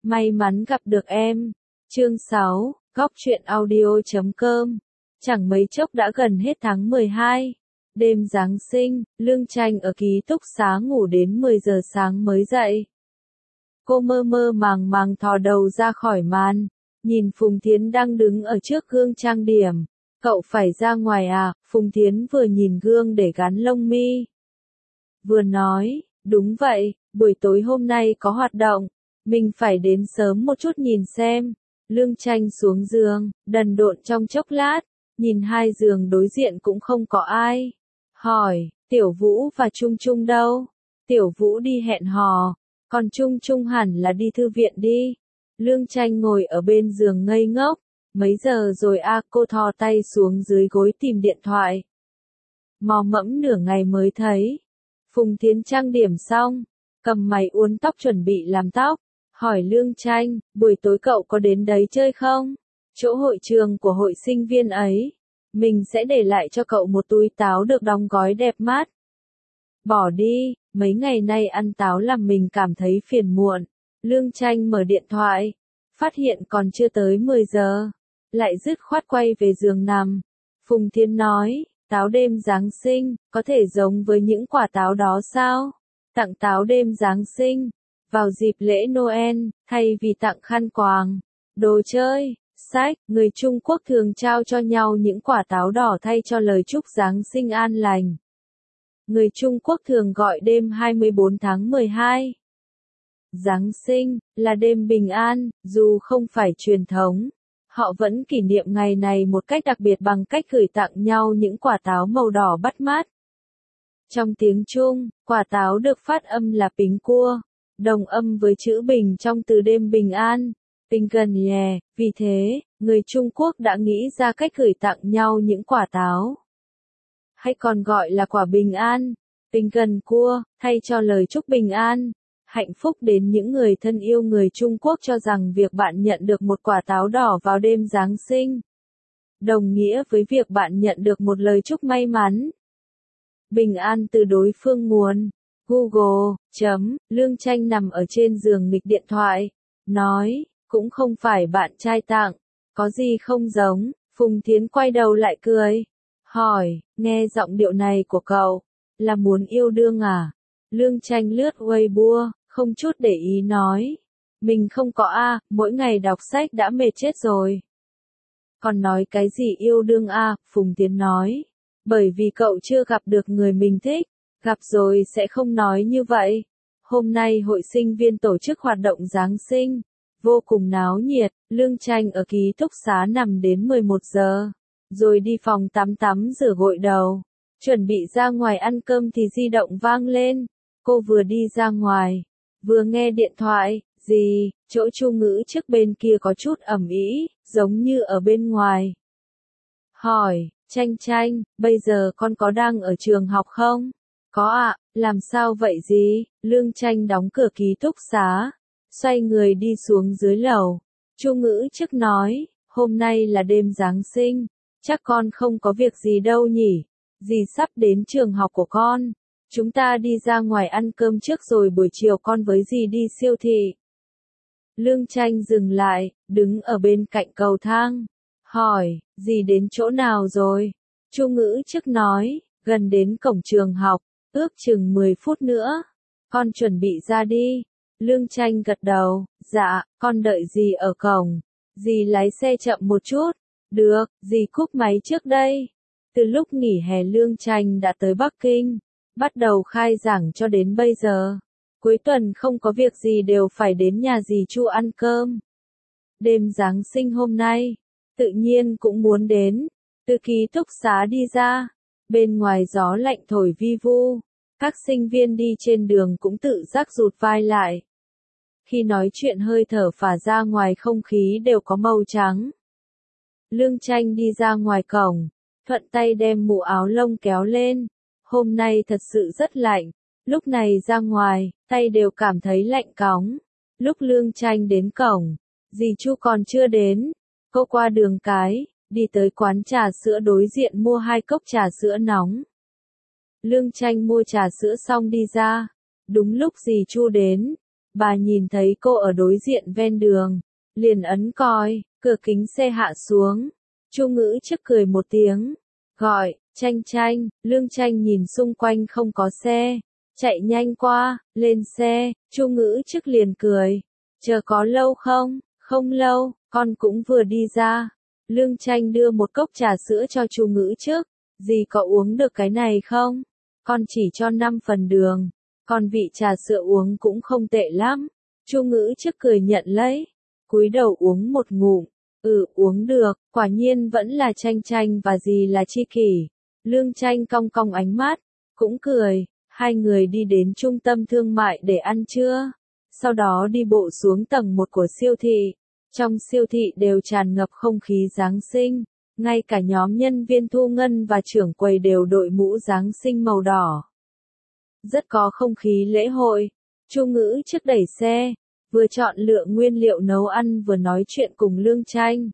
may mắn gặp được em. Chương 6, Góc truyện audio.com. Chẳng mấy chốc đã gần hết tháng 12. Đêm Giáng sinh, Lương Tranh ở ký túc xá ngủ đến 10 giờ sáng mới dậy. Cô mơ mơ màng màng thò đầu ra khỏi màn, nhìn Phùng Thiến đang đứng ở trước gương trang điểm. Cậu phải ra ngoài à? Phùng Thiến vừa nhìn gương để gắn lông mi, vừa nói, đúng vậy, buổi tối hôm nay có hoạt động, mình phải đến sớm một chút nhìn xem. Lương Tranh xuống giường, đần độn trong chốc lát, nhìn hai giường đối diện cũng không có ai. Hỏi, Tiểu Vũ và Trung Trung đâu? Tiểu Vũ đi hẹn hò, còn Trung Trung hẳn là đi thư viện đi. Lương Tranh ngồi ở bên giường ngây ngốc, mấy giờ rồi à? Cô thò tay xuống dưới gối tìm điện thoại. Mò mẫm nửa ngày mới thấy. Phùng Thiến trang điểm xong, cầm máy uốn tóc chuẩn bị làm tóc, hỏi Lương Tranh, buổi tối cậu có đến đấy chơi không? Chỗ hội trường của hội sinh viên ấy, mình sẽ để lại cho cậu một túi táo được đóng gói đẹp mắt. Bỏ đi, mấy ngày nay ăn táo làm mình cảm thấy phiền muộn. Lương Tranh mở điện thoại, phát hiện còn chưa tới 10 giờ, lại dứt khoát quay về giường nằm. Phùng Thiến nói, táo đêm Giáng sinh, có thể giống với những quả táo đó sao? Tặng táo đêm Giáng sinh, vào dịp lễ Noel, thay vì tặng khăn quàng, đồ chơi, sách, người Trung Quốc thường trao cho nhau những quả táo đỏ thay cho lời chúc Giáng sinh an lành. Người Trung Quốc thường gọi đêm 24 tháng 12. Giáng sinh, là đêm bình an, dù không phải truyền thống. Họ vẫn kỷ niệm ngày này một cách đặc biệt bằng cách gửi tặng nhau những quả táo màu đỏ bắt mắt. Trong tiếng Trung, quả táo được phát âm là pính cua, đồng âm với chữ bình trong từ đêm bình an, bình gần nhè, vì thế, người Trung Quốc đã nghĩ ra cách gửi tặng nhau những quả táo. Hay còn gọi là quả bình an, bình gần cua, thay cho lời chúc bình an, hạnh phúc đến những người thân yêu. Người Trung Quốc cho rằng việc bạn nhận được một quả táo đỏ vào đêm Giáng sinh đồng nghĩa với việc bạn nhận được một lời chúc may mắn, bình an từ đối phương nguồn. Google. Lương Tranh nằm ở trên giường nghịch điện thoại, nói, cũng không phải bạn trai tặng, có gì không giống. Phùng Thiến quay đầu lại cười, hỏi, nghe giọng điệu này của cậu, là muốn yêu đương à? Lương Tranh lướt Weibo, không chút để ý nói, mình không có a, mỗi ngày đọc sách đã mệt chết rồi. Còn nói cái gì yêu đương a? Phùng Thiến nói, bởi vì cậu chưa gặp được người mình thích, gặp rồi sẽ không nói như vậy. Hôm nay hội sinh viên tổ chức hoạt động Giáng sinh, vô cùng náo nhiệt. Lương Tranh ở ký túc xá nằm đến 11 giờ, rồi đi phòng tắm rửa gội đầu, chuẩn bị ra ngoài ăn cơm thì di động vang lên. Cô vừa đi ra ngoài, vừa nghe điện thoại, gì, chỗ Chu Ngữ trước bên kia có chút ầm ĩ, giống như ở bên ngoài. Hỏi, Tranh, bây giờ con có đang ở trường học không? Có ạ, làm sao vậy gì? Lương Tranh đóng cửa ký túc xá, xoay người đi xuống dưới lầu. Chu Ngữ trước nói, hôm nay là đêm Giáng sinh, chắc con không có việc gì đâu nhỉ? Dì sắp đến trường học của con. Chúng ta đi ra ngoài ăn cơm trước rồi buổi chiều con với dì đi siêu thị. Lương Tranh dừng lại, đứng ở bên cạnh cầu thang, hỏi, dì đến chỗ nào rồi? Chu Ngữ trước nói, gần đến cổng trường học, ước chừng 10 phút nữa. Con chuẩn bị ra đi. Lương Tranh gật đầu, dạ, con đợi dì ở cổng. Dì lái xe chậm một chút. Được, dì cúp máy trước đây. Từ lúc nghỉ hè Lương Tranh đã tới Bắc Kinh, bắt đầu khai giảng cho đến bây giờ. Cuối tuần không có việc gì đều phải đến nhà dì Chu ăn cơm. Đêm Giáng sinh hôm nay, tự nhiên cũng muốn đến. Từ ký túc xá đi ra, bên ngoài gió lạnh thổi vi vu, các sinh viên đi trên đường cũng tự giác rụt vai lại. Khi nói chuyện hơi thở phả ra ngoài không khí đều có màu trắng. Lương Tranh đi ra ngoài cổng, thuận tay đem mũ áo lông kéo lên. Hôm nay thật sự rất lạnh, lúc này ra ngoài, tay đều cảm thấy lạnh cóng. Lúc Lương Tranh đến cổng, dì Chu còn chưa đến. Cô qua đường cái, đi tới quán trà sữa đối diện mua 2 cốc trà sữa nóng. Lương Tranh mua trà sữa xong đi ra. Đúng lúc dì Chu đến, Bà nhìn thấy cô ở đối diện ven đường, liền ấn còi, cửa kính xe hạ xuống. Chu Ngữ Chức cười một tiếng, gọi, Tranh Tranh. Lương Tranh nhìn xung quanh không có xe, chạy nhanh qua, lên xe. Chu Ngữ Chức liền cười, chờ có lâu không? Không lâu, con cũng vừa đi ra. Lương Tranh đưa một cốc trà sữa cho Chu Ngữ Chức, dì có uống được cái này không? Con chỉ cho 5 phần đường, còn vị trà sữa uống cũng không tệ lắm. Chu Ngữ Chức cười nhận lấy, cúi đầu uống một ngụm, uống được, quả nhiên vẫn là Tranh Tranh và dì là tri kỷ. Lương Tranh cong cong ánh mắt, cũng cười, hai người đi đến trung tâm thương mại để ăn trưa, sau đó đi bộ xuống tầng 1 của siêu thị. Trong siêu thị đều tràn ngập không khí Giáng sinh, ngay cả nhóm nhân viên thu ngân và trưởng quầy đều đội mũ Giáng sinh màu đỏ. Rất có không khí lễ hội. Chu Ngữ Chức đẩy xe, vừa chọn lựa nguyên liệu nấu ăn vừa nói chuyện cùng Lương Tranh.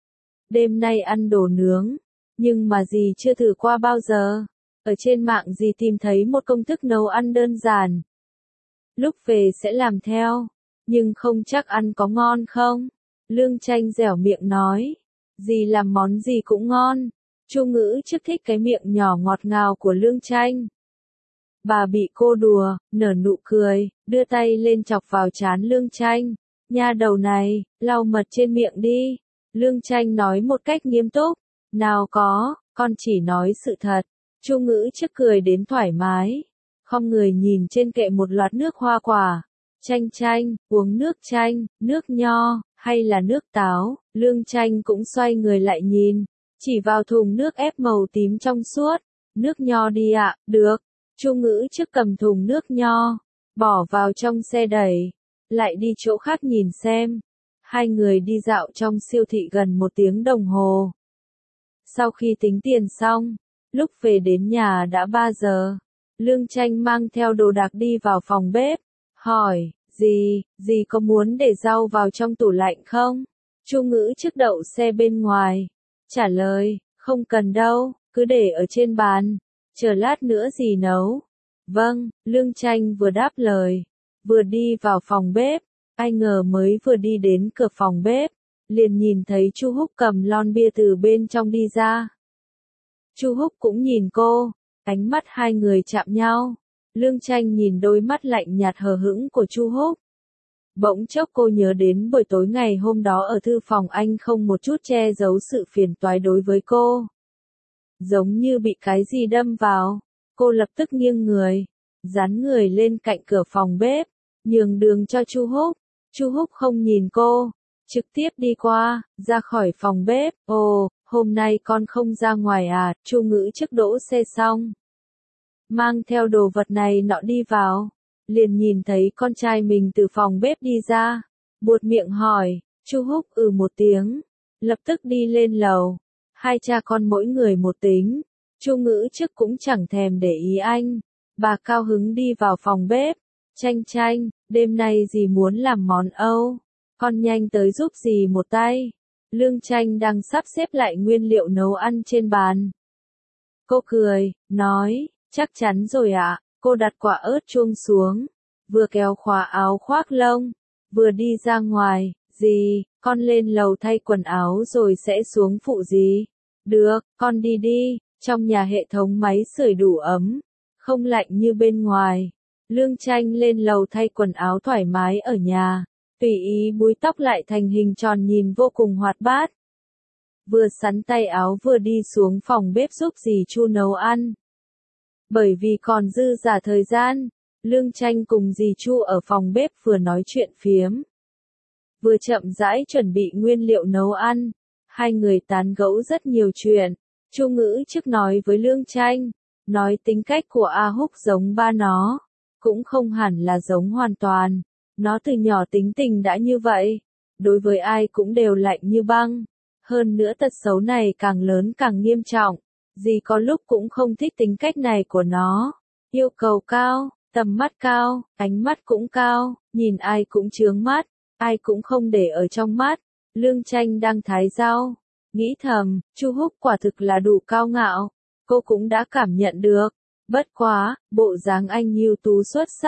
Đêm nay ăn đồ nướng, nhưng mà dì chưa thử qua bao giờ. Ở trên mạng dì tìm thấy một công thức nấu ăn đơn giản. Lúc về sẽ làm theo, nhưng không chắc ăn có ngon không. Lương Tranh dẻo miệng nói, dì làm món gì cũng ngon. Chu Ngữ Chức thích cái miệng nhỏ ngọt ngào của Lương Tranh. Bà bị cô đùa, nở nụ cười, đưa tay lên chọc vào trán Lương Tranh. Nha đầu này, lau mật trên miệng đi. Lương Tranh nói một cách nghiêm túc, nào có, con chỉ nói sự thật. Chu Ngữ Chức cười đến thoải mái, không người nhìn trên kệ một loạt nước hoa quả. Tranh Tranh, uống nước chanh, nước nho, hay là nước táo? Lương Tranh cũng xoay người lại nhìn, chỉ vào thùng nước ép màu tím trong suốt. Nước nho đi ạ, được. Chu Ngữ Chức cầm thùng nước nho, bỏ vào trong xe đẩy, lại đi chỗ khác nhìn xem. Hai người đi dạo trong siêu thị gần 1 tiếng đồng hồ. Sau khi tính tiền xong, lúc về đến nhà đã 3 giờ. Lương Tranh mang theo đồ đạc đi vào phòng bếp, hỏi, dì có muốn để rau vào trong tủ lạnh không? Chu Ngữ Chức đậu xe bên ngoài, trả lời, không cần đâu, cứ để ở trên bàn, chờ lát nữa dì nấu. Vâng, Lương Tranh vừa đáp lời, vừa đi vào phòng bếp. Ai ngờ mới vừa đi đến cửa phòng bếp, liền nhìn thấy Chu Húc cầm lon bia từ bên trong đi ra. Chu Húc cũng nhìn cô, ánh mắt hai người chạm nhau. Lương Tranh nhìn đôi mắt lạnh nhạt hờ hững của Chu Húc. Bỗng chốc cô nhớ đến buổi tối ngày hôm đó ở thư phòng anh không một chút che giấu sự phiền toái đối với cô. Giống như bị cái gì đâm vào, cô lập tức nghiêng người, dán người lên cạnh cửa phòng bếp, nhường đường cho Chu Húc. Chu Húc không nhìn cô, trực tiếp đi qua, ra khỏi phòng bếp. Ồ, hôm nay con không ra ngoài à? Chu Ngữ Chức đỗ xe xong, mang theo đồ vật này nọ đi vào, liền nhìn thấy con trai mình từ phòng bếp đi ra, buột miệng hỏi. Chu Húc một tiếng, lập tức đi lên lầu. Hai cha con mỗi người một tính, Chu Ngữ Chức cũng chẳng thèm để ý anh. Bà cao hứng đi vào phòng bếp. Tranh Tranh, đêm nay dì muốn làm món Âu, con nhanh tới giúp dì một tay. Lương Tranh đang sắp xếp lại nguyên liệu nấu ăn trên bàn. Cô cười, nói, chắc chắn rồi ạ. Cô đặt quả ớt chuông xuống, vừa kéo khóa áo khoác lông, vừa đi ra ngoài. Dì, con lên lầu thay quần áo rồi sẽ xuống phụ dì. Được, con đi đi, trong nhà hệ thống máy sưởi đủ ấm, không lạnh như bên ngoài. Lương Tranh lên lầu thay quần áo thoải mái ở nhà, tùy ý búi tóc lại thành hình tròn nhìn vô cùng hoạt bát. Vừa sắn tay áo vừa đi xuống phòng bếp giúp dì Chu nấu ăn. Bởi vì còn dư dả thời gian, Lương Tranh cùng dì Chu ở phòng bếp vừa nói chuyện phiếm, vừa chậm rãi chuẩn bị nguyên liệu nấu ăn. Hai người tán gẫu rất nhiều chuyện. Chu Ngữ Chức nói với Lương Tranh, nói tính cách của A Húc giống ba nó, cũng không hẳn là giống hoàn toàn. Nó từ nhỏ tính tình đã như vậy, đối với ai cũng đều lạnh như băng. Hơn nữa tật xấu này càng lớn càng nghiêm trọng. Dì có lúc cũng không thích tính cách này của nó. Yêu cầu cao, tầm mắt cao, ánh mắt cũng cao, nhìn ai cũng chướng mắt, ai cũng không để ở trong mắt. Lương Tranh đang thái rau, nghĩ thầm, Chu Húc quả thực là đủ cao ngạo. Cô cũng đã cảm nhận được. Bất quá, bộ dáng anh ưu tú xuất sắc,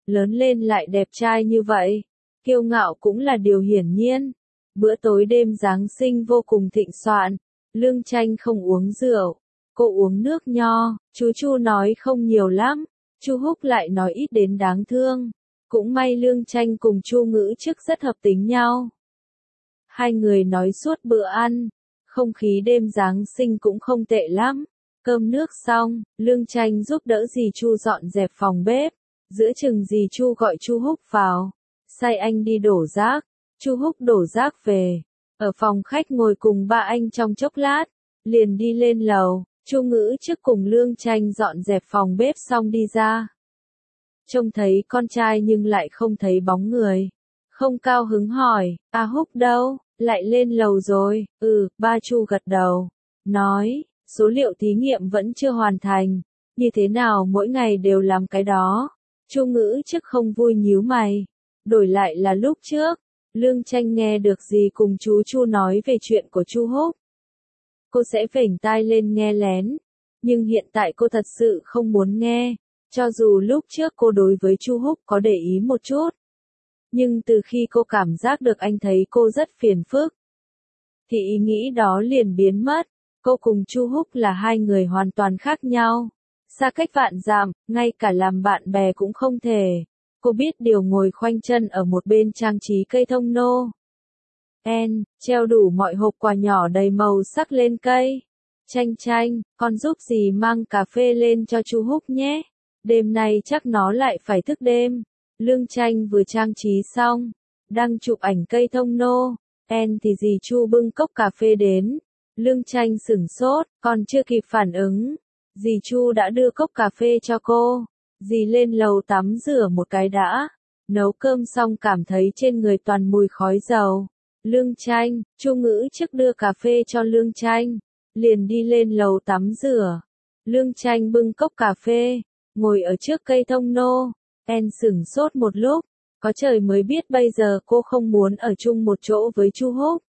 lớn lên lại đẹp trai như vậy. Kiêu ngạo cũng là điều hiển nhiên. Bữa tối đêm Giáng sinh vô cùng thịnh soạn. Lương Tranh không uống rượu, cô uống nước nho. Chú Chu nói không nhiều lắm, Chu Húc lại nói ít đến đáng thương. Cũng may Lương Tranh cùng Chu Ngữ Chức rất hợp tính nhau. Hai người nói suốt bữa ăn, không khí đêm Giáng sinh cũng không tệ lắm. Cơm nước xong, Lương Tranh giúp đỡ dì Chu dọn dẹp phòng bếp. Giữa chừng dì Chu gọi Chu Húc vào, sai anh đi đổ rác. Chu Húc đổ rác về, ở phòng khách ngồi cùng ba anh trong chốc lát, liền đi lên lầu. Chu Ngữ Chức cùng Lương Tranh dọn dẹp phòng bếp xong đi ra. Trông thấy con trai nhưng lại không thấy bóng người. Không cao hứng hỏi, A Húc đâu, lại lên lầu rồi. Ba Chu gật đầu, nói, số liệu thí nghiệm vẫn chưa hoàn thành, như thế nào mỗi ngày đều làm cái đó. Chu Ngữ Chức không vui nhíu mày, đổi lại là lúc trước, Lương Tranh nghe được gì cùng chú Chu nói về chuyện của Chu Húc, cô sẽ phểnh tai lên nghe lén, nhưng hiện tại cô thật sự không muốn nghe, cho dù lúc trước cô đối với Chu Húc có để ý một chút. Nhưng từ khi cô cảm giác được anh thấy cô rất phiền phức, thì ý nghĩ đó liền biến mất. Cô cùng Chu Húc là hai người hoàn toàn khác nhau. Xa cách vạn dặm, ngay cả làm bạn bè cũng không thể. Cô biết điều ngồi khoanh chân ở một bên trang trí cây thông nô. Treo đủ mọi hộp quà nhỏ đầy màu sắc lên cây. Tranh, con giúp dì mang cà phê lên cho Chu Húc nhé. Đêm nay chắc nó lại phải thức đêm. Lương Tranh vừa trang trí xong, đang chụp ảnh cây thông nô. Thì dì Chu bưng cốc cà phê đến. Lương Tranh sửng sốt, còn chưa kịp phản ứng. Dì Chu đã đưa cốc cà phê cho cô. Dì lên lầu tắm rửa một cái đã. Nấu cơm xong cảm thấy trên người toàn mùi khói dầu. Lương Tranh, Chu Ngữ Chức đưa cà phê cho Lương Tranh. Liền đi lên lầu tắm rửa. Lương Tranh bưng cốc cà phê, ngồi ở trước cây thông nô. Sửng sốt một lúc, có trời mới biết bây giờ cô không muốn ở chung một chỗ với Chu Húc.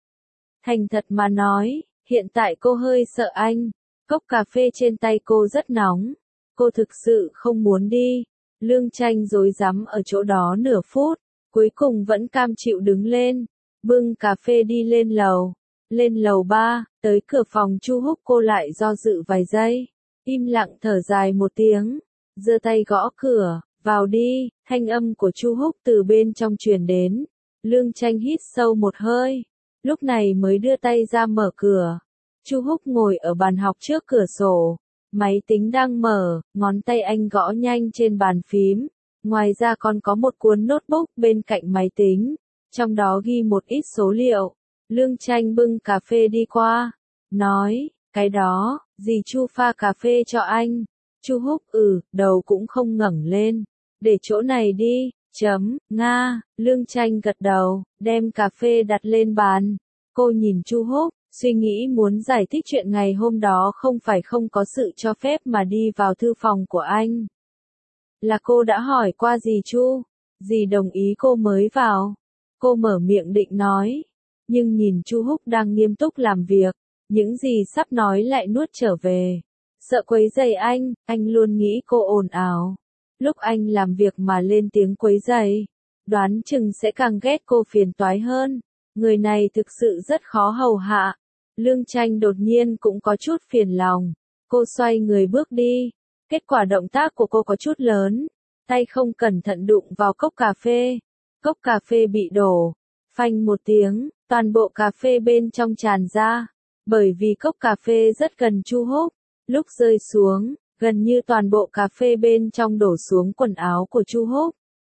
Thành thật mà nói, hiện tại cô hơi sợ anh. Cốc cà phê trên tay cô rất nóng. Cô thực sự không muốn đi. Lương Tranh rối rắm ở chỗ đó nửa phút, cuối cùng vẫn cam chịu đứng lên, bưng cà phê đi lên lầu. Lên lầu 3, tới cửa phòng Chu Húc cô lại do dự vài giây, im lặng thở dài một tiếng, giơ tay gõ cửa, vào đi, thanh âm của Chu Húc từ bên trong truyền đến. Lương Tranh hít sâu một hơi, lúc này mới đưa tay ra mở cửa. Chu Húc ngồi ở bàn học trước cửa sổ, máy tính đang mở, ngón tay anh gõ nhanh trên bàn phím. Ngoài ra còn có một cuốn notebook bên cạnh máy tính, trong đó ghi một ít số liệu. Lương Tranh bưng cà phê đi qua, nói, cái đó, dì Chu pha cà phê cho anh. Chu Húc đầu cũng không ngẩng lên, để chỗ này đi, Nga. Lương Tranh gật đầu, đem cà phê đặt lên bàn. Cô nhìn Chu Húc, suy nghĩ muốn giải thích chuyện ngày hôm đó không phải không có sự cho phép mà đi vào thư phòng của anh. Là cô đã hỏi qua dì Chu, dì đồng ý cô mới vào. Cô mở miệng định nói, nhưng nhìn Chu Húc đang nghiêm túc làm việc, những gì sắp nói lại nuốt trở về. Sợ quấy rầy anh luôn nghĩ cô ồn ào. Lúc anh làm việc mà lên tiếng quấy rầy, đoán chừng sẽ càng ghét cô phiền toái hơn. Người này thực sự rất khó hầu hạ. Lương Tranh đột nhiên cũng có chút phiền lòng. Cô xoay người bước đi. Kết quả động tác của cô có chút lớn. Tay không cẩn thận đụng vào cốc cà phê. Cốc cà phê bị đổ. Phanh một tiếng, toàn bộ cà phê bên trong tràn ra. Bởi vì cốc cà phê rất gần Chu Húc. Lúc rơi xuống, gần như toàn bộ cà phê bên trong đổ xuống quần áo của Chu Húc.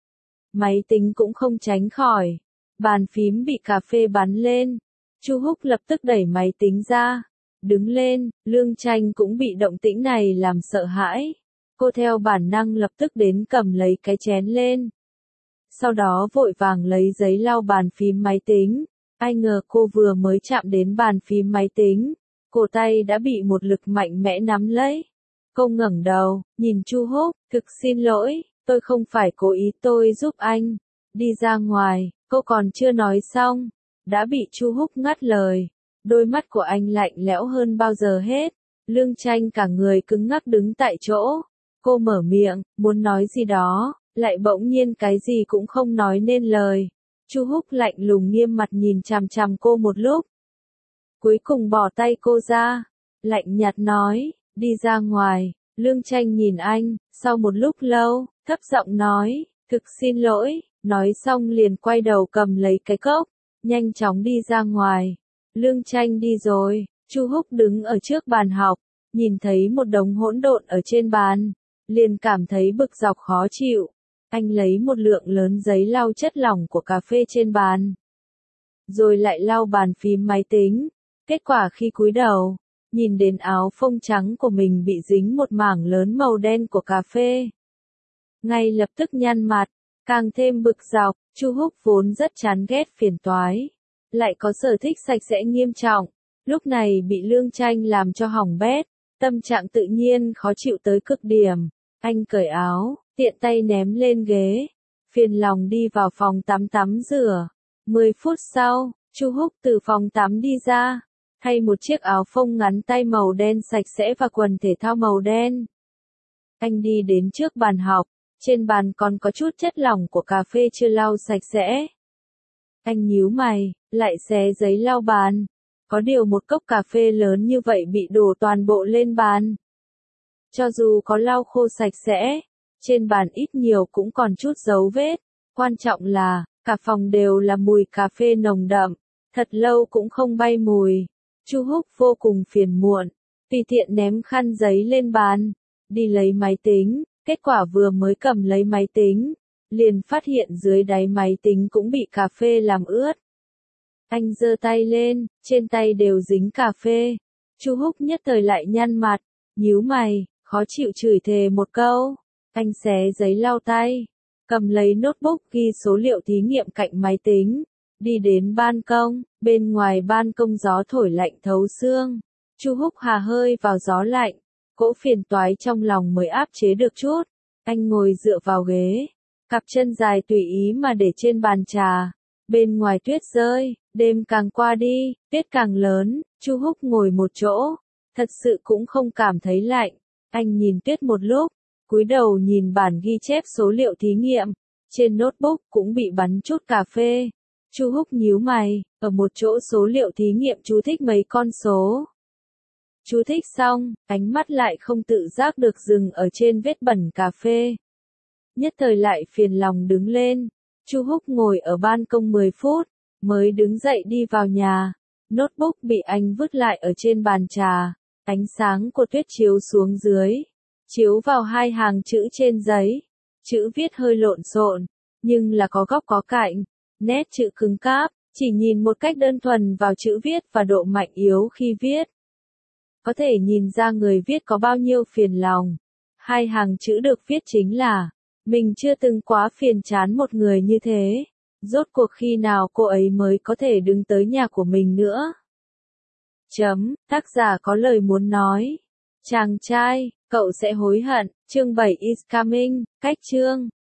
Máy tính cũng không tránh khỏi. Bàn phím bị cà phê bắn lên. Chu Húc lập tức đẩy máy tính ra. Đứng lên, Lương Tranh cũng bị động tĩnh này làm sợ hãi. Cô theo bản năng lập tức đến cầm lấy cái chén lên. Sau đó vội vàng lấy giấy lau bàn phím máy tính. Ai ngờ cô vừa mới chạm đến bàn phím máy tính, cổ tay đã bị một lực mạnh mẽ nắm lấy. Cô ngẩng đầu, nhìn Chu Húc, thực xin lỗi, tôi không phải cố ý, tôi giúp anh. Đi ra ngoài, cô còn chưa nói xong, đã bị Chu Húc ngắt lời. Đôi mắt của anh lạnh lẽo hơn bao giờ hết. Lương Tranh cả người cứng ngắc đứng tại chỗ. Cô mở miệng, muốn nói gì đó, lại bỗng nhiên cái gì cũng không nói nên lời. Chu Húc lạnh lùng nghiêm mặt nhìn chằm chằm cô một lúc. Cuối cùng bỏ tay cô ra, lạnh nhạt nói, đi ra ngoài. Lương Tranh nhìn anh, sau một lúc lâu, thấp giọng nói, thực xin lỗi, nói xong liền quay đầu cầm lấy cái cốc, nhanh chóng đi ra ngoài. Lương Tranh đi rồi, Chu Húc đứng ở trước bàn học, nhìn thấy một đống hỗn độn ở trên bàn, liền cảm thấy bực dọc khó chịu. Anh lấy một lượng lớn giấy lau chất lỏng của cà phê trên bàn, rồi lại lau bàn phím máy tính. Kết quả khi cúi đầu, nhìn đến áo phông trắng của mình bị dính một mảng lớn màu đen của cà phê, ngay lập tức nhăn mặt, càng thêm bực dọc. Chu Húc vốn rất chán ghét phiền toái, lại có sở thích sạch sẽ nghiêm trọng, lúc này bị Lương Tranh làm cho hỏng bét, tâm trạng tự nhiên khó chịu tới cực điểm. Anh cởi áo, tiện tay ném lên ghế, phiền lòng đi vào phòng tắm tắm rửa. 10 phút sau, Chu Húc từ phòng tắm đi ra, thay một chiếc áo phông ngắn tay màu đen sạch sẽ và quần thể thao màu đen. Anh đi đến trước bàn học, trên bàn còn có chút chất lỏng của cà phê chưa lau sạch sẽ. Anh nhíu mày, lại xé giấy lau bàn. Có điều một cốc cà phê lớn như vậy bị đổ toàn bộ lên bàn. Cho dù có lau khô sạch sẽ, trên bàn ít nhiều cũng còn chút dấu vết. Quan trọng là, cả phòng đều là mùi cà phê nồng đậm, thật lâu cũng không bay mùi. Chu Húc vô cùng phiền muộn, tùy tiện ném khăn giấy lên bàn, đi lấy máy tính, kết quả vừa mới cầm lấy máy tính, liền phát hiện dưới đáy máy tính cũng bị cà phê làm ướt. Anh giơ tay lên, trên tay đều dính cà phê. Chu Húc nhất thời lại nhăn mặt, nhíu mày, khó chịu chửi thề một câu. Anh xé giấy lau tay, cầm lấy notebook ghi số liệu thí nghiệm cạnh máy tính, đi đến ban công. Bên ngoài ban công gió thổi lạnh thấu xương. Chu Húc hà hơi vào gió lạnh, cỗ phiền toái trong lòng mới áp chế được chút. Anh ngồi dựa vào ghế, cặp chân dài tùy ý mà để trên bàn trà. Bên ngoài tuyết rơi, đêm càng qua đi, tuyết càng lớn. Chu Húc ngồi một chỗ, thật sự cũng không cảm thấy lạnh. Anh nhìn tuyết một lúc, cúi đầu nhìn bản ghi chép số liệu thí nghiệm, trên notebook cũng bị bắn chút cà phê. Chu Húc nhíu mày, ở một chỗ số liệu thí nghiệm chú thích mấy con số. Chú thích xong, ánh mắt lại không tự giác được dừng ở trên vết bẩn cà phê. Nhất thời lại phiền lòng đứng lên. Chu Húc ngồi ở ban công 10 phút, mới đứng dậy đi vào nhà. Notebook bị anh vứt lại ở trên bàn trà. Ánh sáng của tuyết chiếu xuống dưới, chiếu vào hai hàng chữ trên giấy. Chữ viết hơi lộn xộn, nhưng là có góc có cạnh, nét chữ cứng cáp, chỉ nhìn một cách đơn thuần vào chữ viết và độ mạnh yếu khi viết, có thể nhìn ra người viết có bao nhiêu phiền lòng. Hai hàng chữ được viết chính là, mình chưa từng quá phiền chán một người như thế. Rốt cuộc khi nào cô ấy mới có thể đứng tới nhà của mình nữa? Tác giả có lời muốn nói. Chàng trai, cậu sẽ hối hận. Chương 7 is coming. Cách chương.